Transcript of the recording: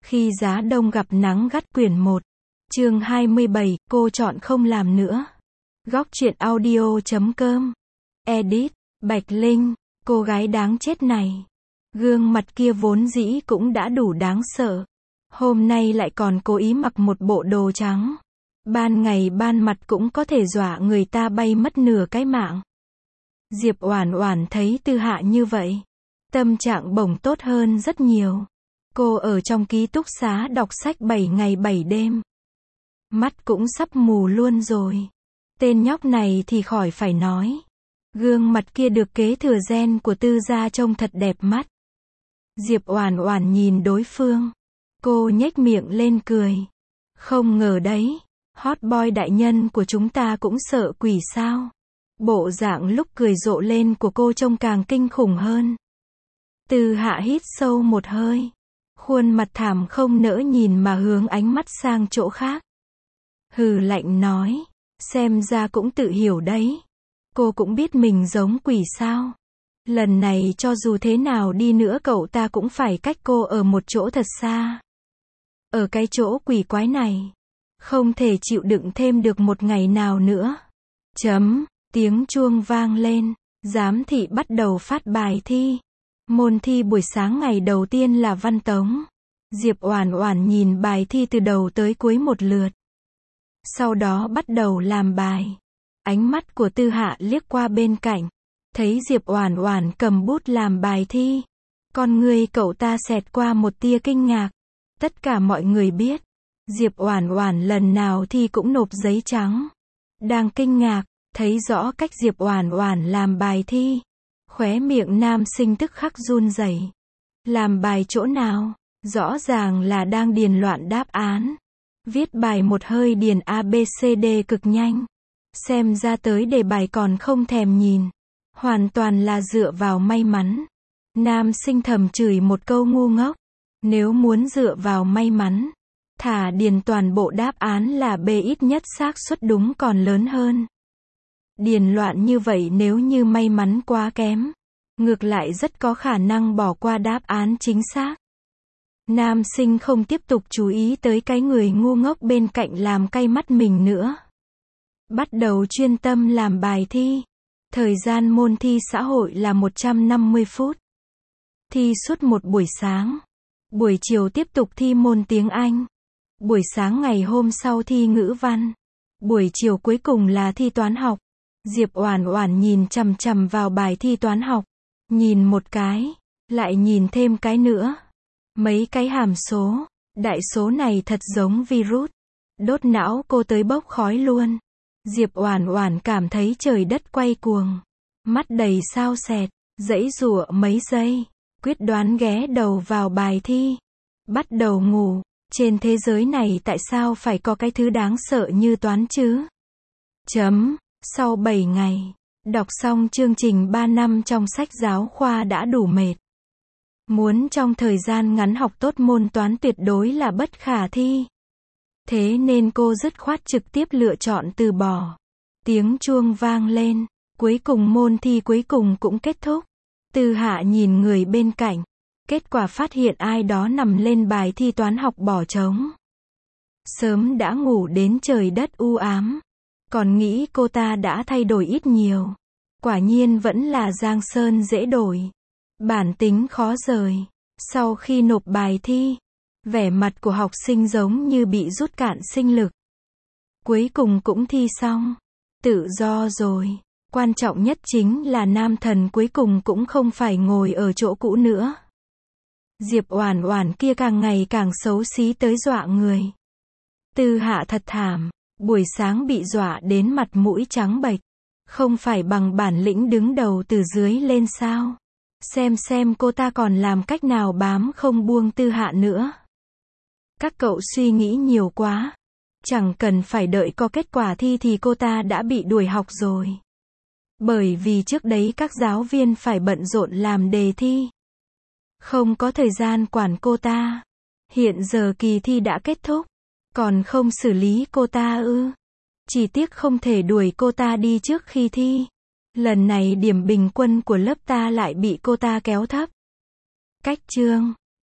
Khi giá đông gặp nắng gắt quyển 1. Chương 27, cô chọn không làm nữa. Góc truyện audio.com. Edit, Bạch Linh, cô gái đáng chết này. Gương mặt kia vốn dĩ cũng đã đủ đáng sợ. Hôm nay lại còn cố ý mặc một bộ đồ trắng. Ban ngày ban mặt cũng có thể dọa người ta bay mất nửa cái mạng. Diệp Oản Oản thấy Tư Hạ như vậy, tâm trạng bỗng tốt hơn rất nhiều. Cô ở trong ký túc xá đọc sách 7 ngày 7 đêm. Mắt cũng sắp mù luôn rồi. Tên nhóc này thì khỏi phải nói. Gương mặt kia được kế thừa gen của Tư gia trông thật đẹp mắt. Diệp Oản Oản nhìn đối phương. Cô nhếch miệng lên cười. Không ngờ đấy, hot boy đại nhân của chúng ta cũng sợ quỷ sao. Bộ dạng lúc cười rộ lên của cô trông càng kinh khủng hơn. Tư Hạ hít sâu một hơi. Khuôn mặt thảm không nỡ nhìn mà hướng ánh mắt sang chỗ khác. Hừ lạnh nói. Xem ra cũng tự hiểu đấy. Cô cũng biết mình giống quỷ sao. Lần này cho dù thế nào đi nữa cậu ta cũng phải cách cô ở một chỗ thật xa. Ở cái chỗ quỷ quái này. Không thể chịu đựng thêm được một ngày nào nữa. Tiếng chuông vang lên. Giám thị bắt đầu phát bài thi. Môn thi buổi sáng ngày đầu tiên là văn tống. Diệp Oản Oản nhìn bài thi từ đầu tới cuối một lượt. Sau đó bắt đầu làm bài. Ánh mắt của Tư Hạ liếc qua bên cạnh. Thấy Diệp Oản Oản cầm bút làm bài thi. Con người cậu ta xẹt qua một tia kinh ngạc. Tất cả mọi người biết. Diệp Oản Oản lần nào thì cũng nộp giấy trắng. Đang kinh ngạc, thấy rõ cách Diệp Oản Oản làm bài thi. Khóe miệng nam sinh tức khắc run rẩy. Làm bài chỗ nào? Rõ ràng là đang điền loạn đáp án. Viết bài một hơi điền ABCD cực nhanh. Xem ra tới đề bài còn không thèm nhìn. Hoàn toàn là dựa vào may mắn. Nam sinh thầm chửi một câu ngu ngốc. Nếu muốn dựa vào may mắn, thả điền toàn bộ đáp án là B, ít nhất xác suất đúng còn lớn hơn. Điền loạn như vậy nếu như may mắn quá kém, ngược lại rất có khả năng bỏ qua đáp án chính xác. Nam sinh không tiếp tục chú ý tới cái người ngu ngốc bên cạnh làm cay mắt mình nữa. Bắt đầu chuyên tâm làm bài thi. Thời gian môn thi xã hội là 150 phút. Thi suốt một buổi sáng. Buổi chiều tiếp tục thi môn tiếng Anh. Buổi sáng ngày hôm sau thi ngữ văn. Buổi chiều cuối cùng là thi toán học. Diệp Oản Oản nhìn chằm chằm vào bài thi toán học. Nhìn một cái, lại nhìn thêm cái nữa. Mấy cái hàm số, đại số này thật giống virus. Đốt não cô tới bốc khói luôn. Diệp Oản Oản cảm thấy trời đất quay cuồng. Mắt đầy sao sẹt, giãy giụa mấy giây. Quyết đoán ghé đầu vào bài thi. Bắt đầu ngủ. Trên thế giới này tại sao phải có cái thứ đáng sợ như toán chứ? Sau 7 ngày, đọc xong chương trình 3 năm trong sách giáo khoa đã đủ mệt. Muốn trong thời gian ngắn học tốt môn toán tuyệt đối là bất khả thi. Thế nên cô dứt khoát trực tiếp lựa chọn từ bỏ. Tiếng chuông vang lên. Cuối cùng môn thi cuối cùng cũng kết thúc. Tư Hạ nhìn người bên cạnh. Kết quả phát hiện ai đó nằm lên bài thi toán học bỏ trống. Sớm đã ngủ đến trời đất u ám. Còn nghĩ cô ta đã thay đổi ít nhiều. Quả nhiên vẫn là giang sơn dễ đổi. Bản tính khó rời. Sau khi nộp bài thi, vẻ mặt của học sinh giống như bị rút cạn sinh lực. Cuối cùng cũng thi xong. Tự do rồi. Quan trọng nhất chính là nam thần cuối cùng cũng không phải ngồi ở chỗ cũ nữa. Diệp Oản Oản kia càng ngày càng xấu xí tới dọa người. Tư Hạ thật thảm. Buổi sáng bị dọa đến mặt mũi trắng bệch. Không phải bằng bản lĩnh đứng đầu từ dưới lên sao? Xem cô ta còn làm cách nào bám không buông Tư Hạ nữa. Các cậu suy nghĩ nhiều quá. Chẳng cần phải đợi có kết quả thi thì cô ta đã bị đuổi học rồi. Bởi vì trước đấy các giáo viên phải bận rộn làm đề thi. Không có thời gian quản cô ta. Hiện giờ kỳ thi đã kết thúc. Còn không xử lý cô ta ư? Chỉ tiếc không thể đuổi cô ta đi trước khi thi. Lần này điểm bình quân của lớp ta lại bị cô ta kéo thấp. Cách chương